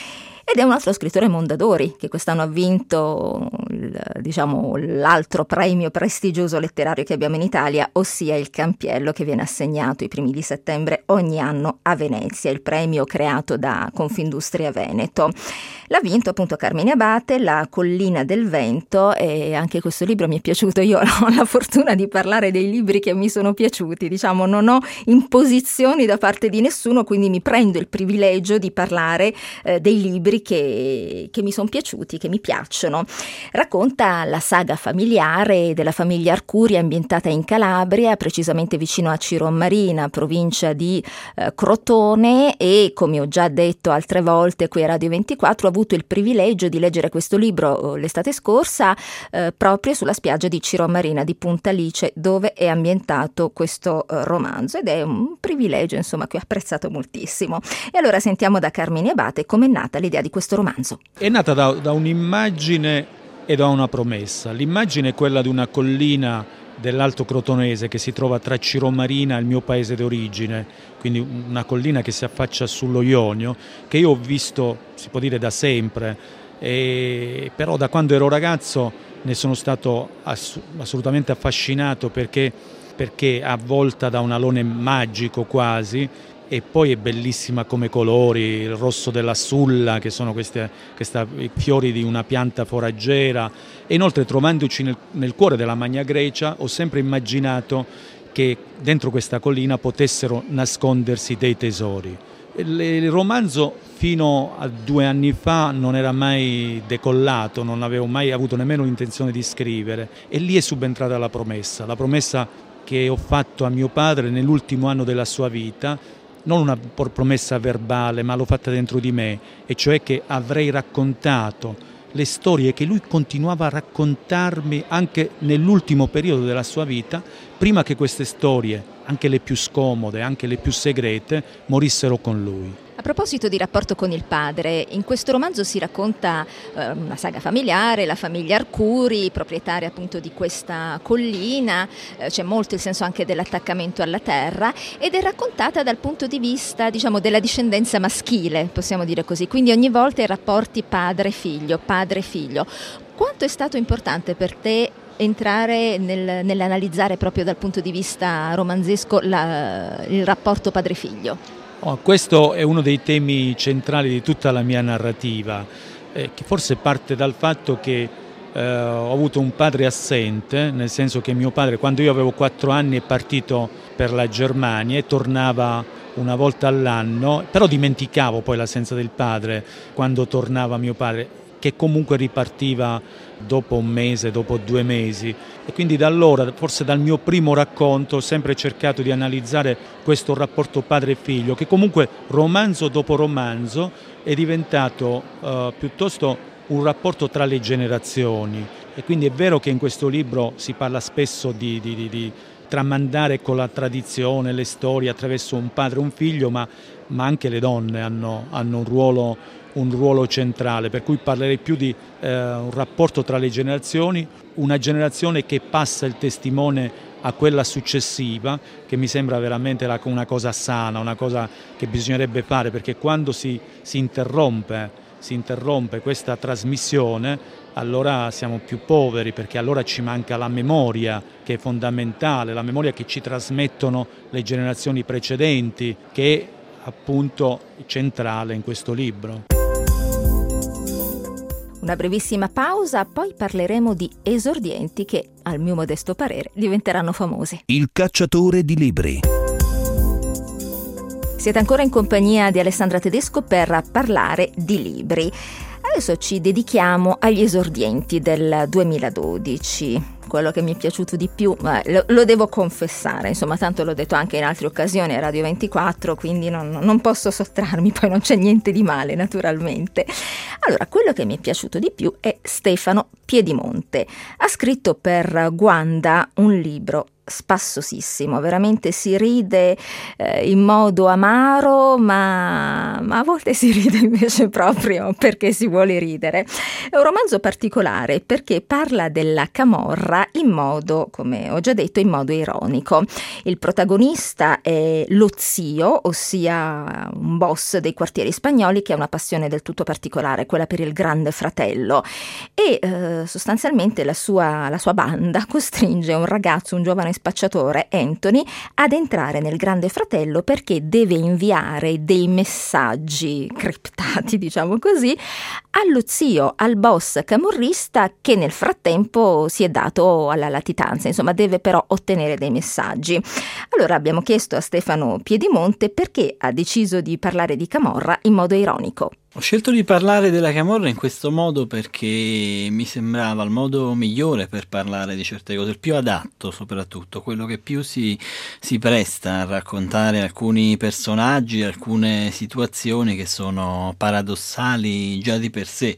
ed è un altro scrittore Mondadori che quest'anno ha vinto il, diciamo, l'altro premio prestigioso letterario che abbiamo in Italia, ossia il Campiello, che viene assegnato i primi di settembre ogni anno a Venezia, il premio creato da Confindustria Veneto. L'ha vinto appunto Carmine Abate, La collina del vento, e anche questo libro mi è piaciuto. Io ho la fortuna di parlare dei libri che mi sono piaciuti, diciamo, non ho imposizioni da parte di nessuno, quindi mi prendo il privilegio di parlare eh, dei libri che, che mi sono piaciuti, che mi piacciono. Racconta la saga familiare della famiglia Arcuri, ambientata in Calabria, precisamente vicino a Cirommarina, provincia di eh, Crotone, e come ho già detto altre volte qui a Radio ventiquattro, ho avuto il privilegio di leggere questo libro eh, l'estate scorsa eh, proprio sulla spiaggia di Cirommarina di Punta Alice, dove è ambientato questo eh, romanzo, ed è un privilegio insomma che ho apprezzato moltissimo. E allora sentiamo da Carmine Abate com'è nata l'idea di questo romanzo. È nata da, da un'immagine e da una promessa. L'immagine è quella di una collina dell'Alto Crotonese che si trova tra Cirommarina e il mio paese d'origine, quindi una collina che si affaccia sullo Ionio, che io ho visto, si può dire, da sempre, e però da quando ero ragazzo ne sono stato ass- assolutamente affascinato perché, perché è avvolta da un alone magico quasi, e poi è bellissima come colori, il rosso della sulla, che sono questi fiori di una pianta foraggera, e inoltre trovandoci nel, nel cuore della Magna Grecia ho sempre immaginato che dentro questa collina potessero nascondersi dei tesori. Il, il romanzo fino a due anni fa non era mai decollato, non avevo mai avuto nemmeno l'intenzione di scrivere, e lì è subentrata la promessa, la promessa che ho fatto a mio padre nell'ultimo anno della sua vita, non una promessa verbale, ma l'ho fatta dentro di me, e cioè che avrei raccontato le storie che lui continuava a raccontarmi anche nell'ultimo periodo della sua vita, prima che queste storie, anche le più scomode, anche le più segrete, morissero con lui. A proposito di rapporto con il padre, in questo romanzo si racconta eh, una saga familiare, la famiglia Arcuri, proprietaria appunto di questa collina, eh, c'è molto il senso anche dell'attaccamento alla terra, ed è raccontata dal punto di vista, diciamo, della discendenza maschile, possiamo dire così, quindi ogni volta i rapporti padre-figlio, padre-figlio. Quanto è stato importante per te entrare nel, nell'analizzare proprio dal punto di vista romanzesco la, il rapporto padre-figlio? Oh, questo è uno dei temi centrali di tutta la mia narrativa, eh, che forse parte dal fatto che eh, ho avuto un padre assente, nel senso che mio padre, quando io avevo quattro anni, è partito per la Germania e tornava una volta all'anno, però dimenticavo poi l'assenza del padre quando tornava mio padre, che comunque ripartiva dopo un mese, dopo due mesi, e quindi da allora, forse dal mio primo racconto, ho sempre cercato di analizzare questo rapporto padre e figlio, che comunque romanzo dopo romanzo è diventato uh, piuttosto un rapporto tra le generazioni, e quindi è vero che in questo libro si parla spesso di, di, di, di tramandare con la tradizione le storie attraverso un padre e un figlio, ma, ma anche le donne hanno, hanno un ruolo un ruolo centrale, per cui parlerei più di eh, un rapporto tra le generazioni, una generazione che passa il testimone a quella successiva, che mi sembra veramente la, una cosa sana, una cosa che bisognerebbe fare, perché quando si, si interrompe, si interrompe questa trasmissione, allora siamo più poveri, perché allora ci manca la memoria, che è fondamentale, la memoria che ci trasmettono le generazioni precedenti, che è appunto centrale in questo libro. Una brevissima pausa, poi parleremo di esordienti che, al mio modesto parere, diventeranno famosi. Il cacciatore di libri. Siete ancora in compagnia di Alessandra Tedesco per parlare di libri. Adesso ci dedichiamo agli esordienti del duemiladodici. Quello che mi è piaciuto di più, ma lo, lo devo confessare, insomma, tanto l'ho detto anche in altre occasioni a Radio ventiquattro, quindi non, non posso sottrarmi, poi non c'è niente di male naturalmente. Allora, quello che mi è piaciuto di più è Stefano Piedimonte. Ha scritto per Guanda un libro spassosissimo, veramente si ride eh, in modo amaro, ma, ma a volte si ride invece proprio perché si vuole ridere. È un romanzo particolare perché parla della camorra in modo, come ho già detto, in modo ironico. Il protagonista è lo zio, ossia un boss dei quartieri spagnoli che ha una passione del tutto particolare, quella per il Grande Fratello, e eh, sostanzialmente la sua, la sua banda costringe un ragazzo, un giovane spacciatore, Anthony, ad entrare nel Grande Fratello perché deve inviare dei messaggi criptati, diciamo così, allo zio, al boss camorrista, che nel frattempo si è dato alla latitanza, insomma deve però ottenere dei messaggi. Allora abbiamo chiesto a Stefano Piedimonte perché ha deciso di parlare di camorra in modo ironico. Ho scelto di parlare della camorra in questo modo perché mi sembrava il modo migliore per parlare di certe cose, il più adatto soprattutto, quello che più si, si presta a raccontare alcuni personaggi, alcune situazioni che sono paradossali già di per sé.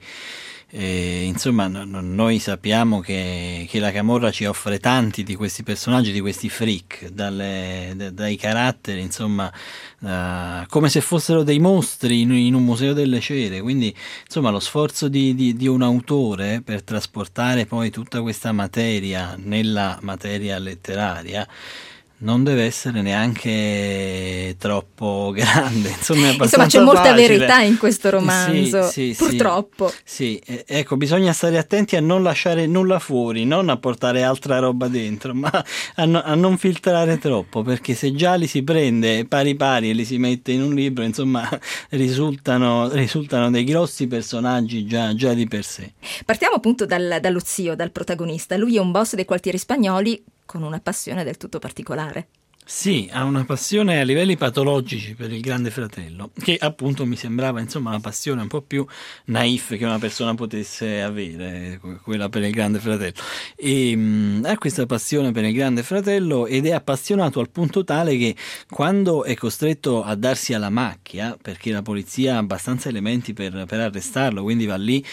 E, insomma, no, no, noi sappiamo che, che la camorra ci offre tanti di questi personaggi, di questi freak, dalle, da, dai caratteri, insomma, uh, come se fossero dei mostri in, in un museo delle cere. Quindi, insomma, lo sforzo di, di, di un autore per trasportare poi tutta questa materia nella materia letteraria non deve essere neanche troppo grande, insomma, è insomma c'è molta facile. Verità in questo romanzo, sì, sì, purtroppo. Sì, sì, ecco, bisogna stare attenti a non lasciare nulla fuori, non a portare altra roba dentro, ma a, no, a non filtrare troppo, perché se già li si prende pari pari e li si mette in un libro, insomma, risultano, risultano dei grossi personaggi già, già di per sé. Partiamo appunto dal, dallo zio, dal protagonista. Lui è un boss dei quartieri spagnoli con una passione del tutto particolare. Sì, ha una passione a livelli patologici per il Grande Fratello, che appunto mi sembrava, insomma, una passione un po' più naif che una persona potesse avere, quella per il Grande Fratello. E mh, ha questa passione per il Grande Fratello ed è appassionato al punto tale che quando è costretto a darsi alla macchia, perché la polizia ha abbastanza elementi per, per arrestarlo, quindi va lì,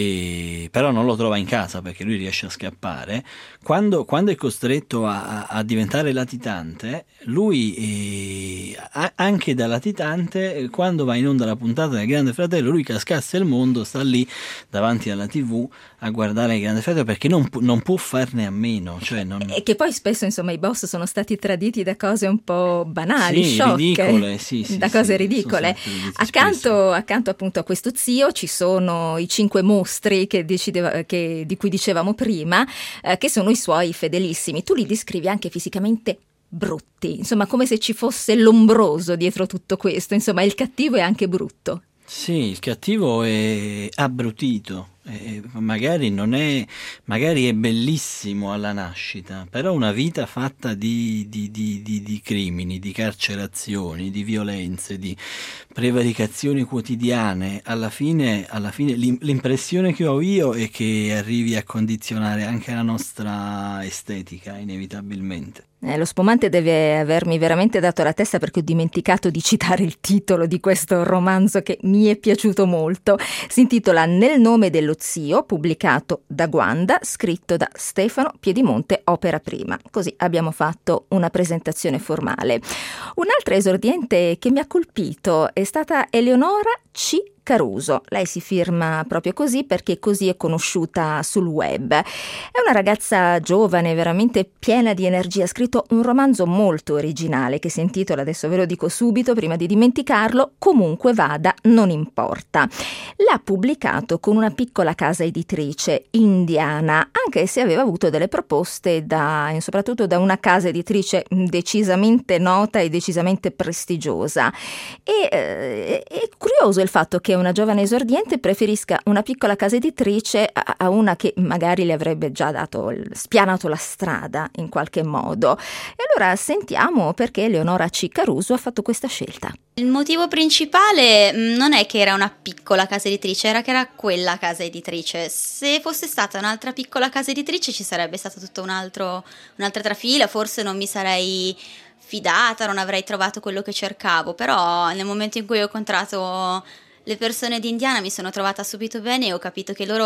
e, però non lo trova in casa perché lui riesce a scappare, quando, quando è costretto a, a diventare latitante, lui eh, anche da latitante, quando va in onda la puntata del Grande Fratello, lui cascasse il mondo, sta lì davanti alla tivù a guardare il Grande Fratello perché non, non può farne a meno, cioè non... E che poi spesso, insomma, i boss sono stati traditi da cose un po' banali, sì, sciocche, ridicole, sì, sì, da cose sì, ridicole. Accanto, accanto appunto a questo zio ci sono i cinque mostri che decideva, che, di cui dicevamo prima, eh, che sono i suoi fedelissimi. Tu li descrivi anche fisicamente brutti, insomma, come se ci fosse l'ombroso dietro tutto questo, insomma il cattivo è anche brutto. Sì, il cattivo è abbrutito, eh, magari non è, magari è bellissimo alla nascita, però una vita fatta di, di, di, di, di crimini, di carcerazioni, di violenze, di prevaricazioni quotidiane, alla fine, alla fine l'impressione che ho io è che arrivi a condizionare anche la nostra estetica, inevitabilmente. Eh, lo spumante deve avermi veramente dato la testa perché ho dimenticato di citare il titolo di questo romanzo che mi è piaciuto molto. Si intitola Nel nome dello zio, pubblicato da Guanda, scritto da Stefano Piedimonte, opera prima. Così abbiamo fatto una presentazione formale. Un'altra esordiente che mi ha colpito è stata Eleonora C. Caruso. Lei si firma proprio così perché così è conosciuta sul web. È una ragazza giovane, veramente piena di energia. Ha scritto un romanzo molto originale che si intitola, adesso ve lo dico subito prima di dimenticarlo, Comunque vada, non importa. L'ha pubblicato con una piccola casa editrice indiana, anche se aveva avuto delle proposte da, soprattutto da una casa editrice decisamente nota e decisamente prestigiosa. E eh, è curioso il fatto che una giovane esordiente preferisca una piccola casa editrice a, a una che magari le avrebbe già dato, spianato la strada in qualche modo. E allora sentiamo perché Eleonora C. Caruso ha fatto questa scelta. Il motivo principale non è che era una piccola casa editrice, era che era quella casa editrice. Se fosse stata un'altra piccola casa editrice ci sarebbe stato tutto un altro, un'altra trafila, forse non mi sarei fidata, non avrei trovato quello che cercavo, però nel momento in cui ho incontrato le persone di Indiana mi sono trovata subito bene e ho capito che loro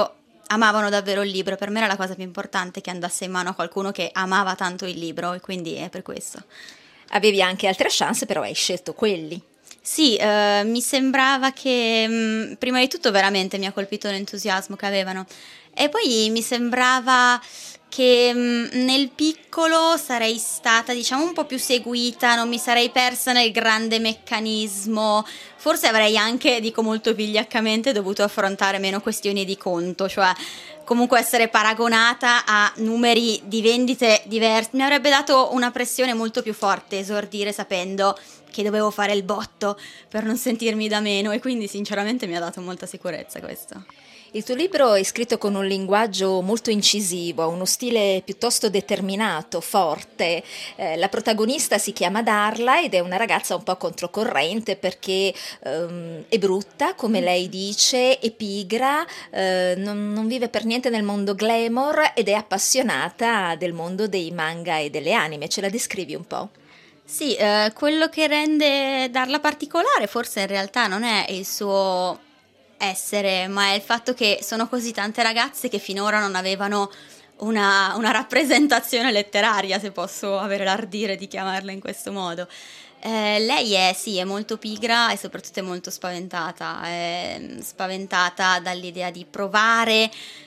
amavano davvero il libro. Per me era la cosa più importante che andasse in mano a qualcuno che amava tanto il libro, e quindi è per questo. Avevi anche altre chance, però hai scelto quelli. Sì, eh, mi sembrava che mh, prima di tutto veramente mi ha colpito l'entusiasmo che avevano, e poi mi sembrava che mh, nel piccolo sarei stata, diciamo, un po' più seguita, non mi sarei persa nel grande meccanismo, forse avrei anche, dico molto vigliaccamente, dovuto affrontare meno questioni di conto, cioè comunque essere paragonata a numeri di vendite diversi mi avrebbe dato una pressione molto più forte, esordire sapendo che dovevo fare il botto per non sentirmi da meno, e quindi sinceramente mi ha dato molta sicurezza questo. Il tuo libro è scritto con un linguaggio molto incisivo, uno stile piuttosto determinato, forte. Eh, la protagonista si chiama Darla ed è una ragazza un po' controcorrente perché ehm, è brutta, come lei dice, è pigra, eh, non, non vive per niente nel mondo glamour ed è appassionata del mondo dei manga e delle anime. Ce la descrivi un po'? Sì, eh, quello che rende Darla particolare forse in realtà non è il suo essere, ma è il fatto che sono così tante ragazze che finora non avevano una, una rappresentazione letteraria, se posso avere l'ardire di chiamarla in questo modo. Eh, lei è, sì, è molto pigra e soprattutto è molto spaventata, è spaventata dall'idea di provare,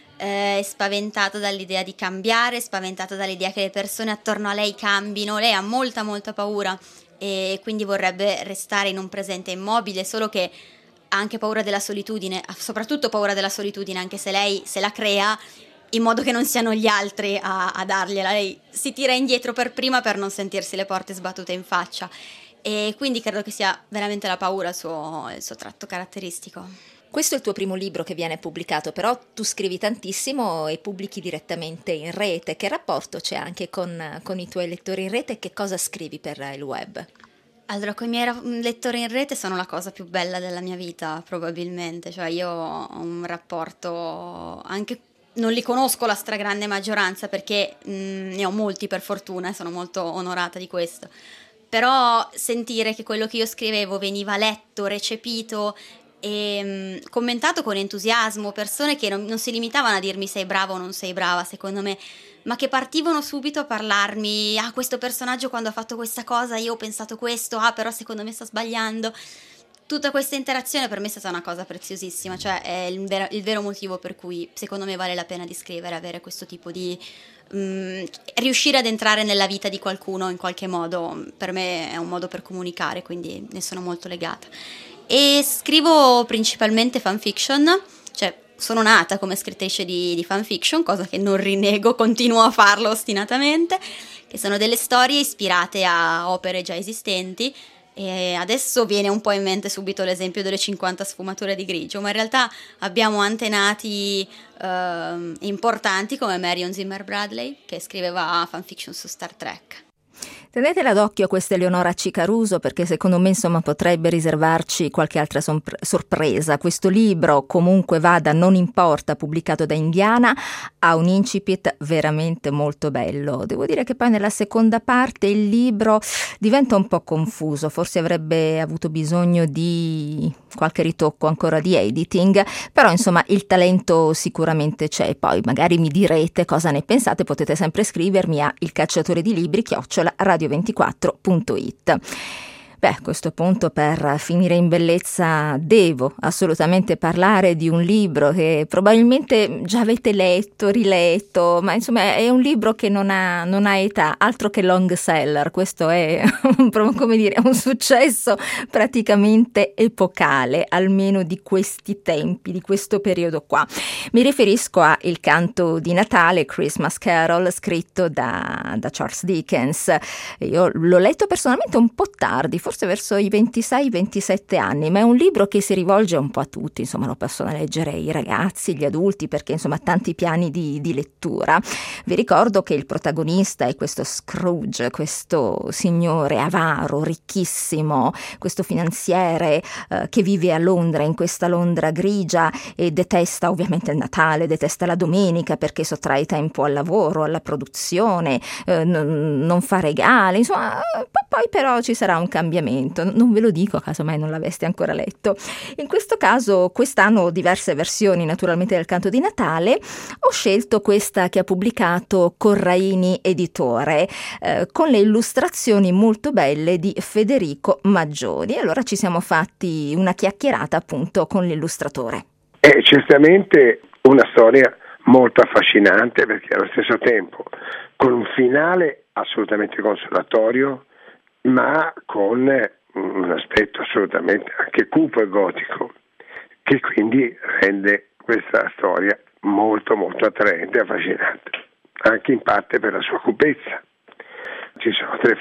è spaventata dall'idea di cambiare, è spaventata dall'idea che le persone attorno a lei cambino. Lei ha molta molta paura e quindi vorrebbe restare in un presente immobile, solo che ha anche paura della solitudine, ha soprattutto paura della solitudine, anche se lei se la crea in modo che non siano gli altri a, a dargliela. Lei si tira indietro per prima per non sentirsi le porte sbattute in faccia, e quindi credo che sia veramente la paura il suo, il suo tratto caratteristico. Questo è il tuo primo libro che viene pubblicato, però tu scrivi tantissimo e pubblichi direttamente in rete. Che rapporto c'è anche con, con i tuoi lettori in rete e che cosa scrivi per il web? Allora, con i miei ra- lettori in rete sono la cosa più bella della mia vita, probabilmente. Cioè, io ho un rapporto anche... Non li conosco la stragrande maggioranza perché mh, ne ho molti per fortuna e sono molto onorata di questo. Però sentire che quello che io scrivevo veniva letto, recepito e mh, commentato con entusiasmo, persone che non, non si limitavano a dirmi sei brava o non sei brava, secondo me, ma che partivano subito a parlarmi, ah, questo personaggio quando ha fatto questa cosa io ho pensato questo, ah, però secondo me sta sbagliando. Tutta questa interazione per me è stata una cosa preziosissima, cioè è il vero, il vero motivo per cui secondo me vale la pena di scrivere, avere questo tipo di... Mh, riuscire ad entrare nella vita di qualcuno in qualche modo, per me è un modo per comunicare, quindi ne sono molto legata. E scrivo principalmente fanfiction, cioè sono nata come scrittrice di, di fanfiction, cosa che non rinego, continuo a farlo ostinatamente, che sono delle storie ispirate a opere già esistenti. E adesso viene un po' in mente subito l'esempio delle cinquanta sfumature di grigio, ma in realtà abbiamo antenati eh, importanti come Marion Zimmer Bradley, che scriveva fanfiction su Star Trek. Tenetela d'occhio questa Eleonora C. Caruso, perché secondo me insomma potrebbe riservarci qualche altra sompr- sorpresa. Questo libro, comunque vada, non importa, pubblicato da Indiana, ha un incipit veramente molto bello. Devo dire che poi nella seconda parte il libro diventa un po' confuso, forse avrebbe avuto bisogno di qualche ritocco ancora di editing, però insomma il talento sicuramente c'è. Poi magari mi direte cosa ne pensate, potete sempre scrivermi a il cacciatore di libri chiocciola radio ventiquattro punto it. Beh, a questo punto, per finire in bellezza, devo assolutamente parlare di un libro che probabilmente già avete letto, riletto, ma insomma è un libro che non ha, non ha età, altro che long seller. Questo è come dire, un successo praticamente epocale, almeno di questi tempi, di questo periodo qua. Mi riferisco a Il canto di Natale, Christmas Carol, scritto da, da Charles Dickens. Io l'ho letto personalmente un po' tardi, forse verso i ventisei ventisette anni, ma è un libro che si rivolge un po' a tutti, insomma lo possono leggere i ragazzi, gli adulti, perché insomma ha tanti piani di, di lettura. Vi ricordo che il protagonista è questo Scrooge, questo signore avaro, ricchissimo, questo finanziere eh, che vive a Londra, in questa Londra grigia, e detesta ovviamente il Natale, detesta la domenica perché sottrae tempo al lavoro, alla produzione, eh, n- non fa regali, insomma Poi però ci sarà un cambiamento, non ve lo dico casomai non l'aveste ancora letto. In questo caso quest'anno diverse versioni naturalmente del canto di Natale. Ho scelto questa che ha pubblicato Corraini Editore eh, con le illustrazioni molto belle di Federico Maggioni. Allora ci siamo fatti una chiacchierata appunto con l'illustratore. È certamente una storia molto affascinante, perché allo stesso tempo con un finale assolutamente consolatorio, ma con un aspetto assolutamente anche cupo e gotico, che quindi rende questa storia molto molto attraente e affascinante, anche in parte per la sua cupezza. Ci sono tre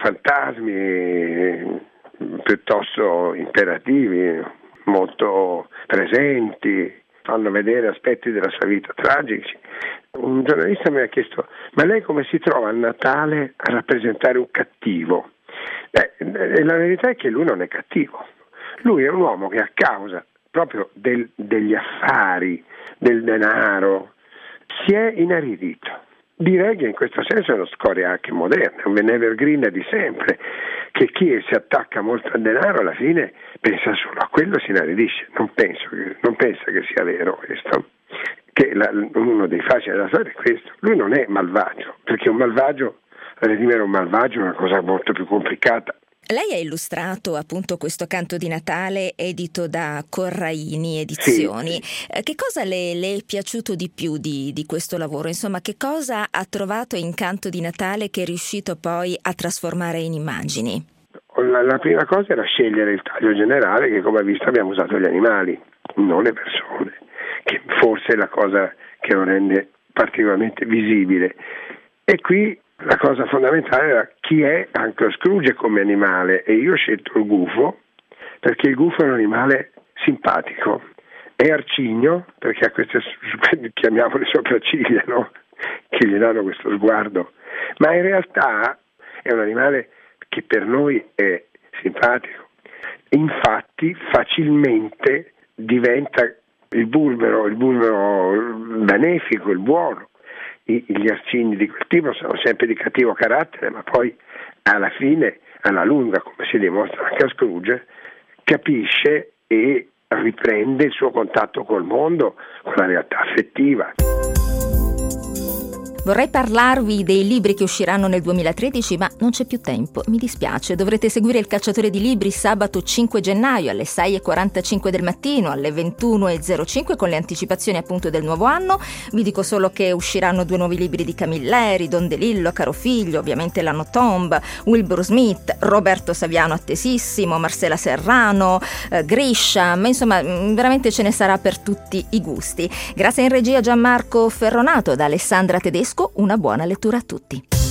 fantasmi piuttosto imperativi, molto presenti, fanno vedere aspetti della sua vita tragici. Un giornalista mi ha chiesto: ma lei come si trova a Natale a rappresentare un cattivo? Beh, la verità è che lui non è cattivo, lui è un uomo che a causa proprio del, degli affari, del denaro, si è inaridito. Direi che in questo senso è una storia anche moderna, un evergreen di sempre, che chi si attacca molto al denaro alla fine pensa solo a quello e si inaridisce. Non penso che, non pensa che sia vero questo, che la, uno dei facili della storia è questo. Lui non è malvagio, perché un malvagio, redimere un malvagio è una cosa molto più complicata. Lei ha illustrato appunto questo canto di Natale edito da Corraini Edizioni. Sì. Che cosa le, le è piaciuto di più di, di questo lavoro? Insomma, che cosa ha trovato in Canto di Natale che è riuscito poi a trasformare in immagini? La, la prima cosa era scegliere il taglio generale, che come ha visto abbiamo usato gli animali, non le persone, che forse è la cosa che lo rende particolarmente visibile. E qui la cosa fondamentale era chi è Uncle Scrooge come animale, e io ho scelto il gufo perché il gufo è un animale simpatico, è arcigno perché ha queste, chiamiamole sopracciglia, no? Che gli danno questo sguardo, ma in realtà è un animale che per noi è simpatico, infatti facilmente diventa il bulbero, il bulbero benefico, il buono. Gli arcigni di quel tipo sono sempre di cattivo carattere, ma poi alla fine, alla lunga, come si dimostra anche a Scrooge, capisce e riprende il suo contatto col mondo, con la realtà affettiva. Vorrei parlarvi dei libri che usciranno nel duemilatredici, ma non c'è più tempo, mi dispiace. Dovrete seguire Il Cacciatore di Libri sabato cinque gennaio alle sei e quarantacinque del mattino, alle ventuno e zero cinque con le anticipazioni appunto del nuovo anno. Vi dico solo che usciranno due nuovi libri di Camilleri, Don DeLillo, Caro Figlio, ovviamente l'anno Tomb, Wilbur Smith, Roberto Saviano attesissimo, Marcela Serrano, eh, Grisha, ma insomma veramente ce ne sarà per tutti i gusti. Grazie in regia Gianmarco Ferronato, da Alessandra Tedesco. Una buona lettura a tutti.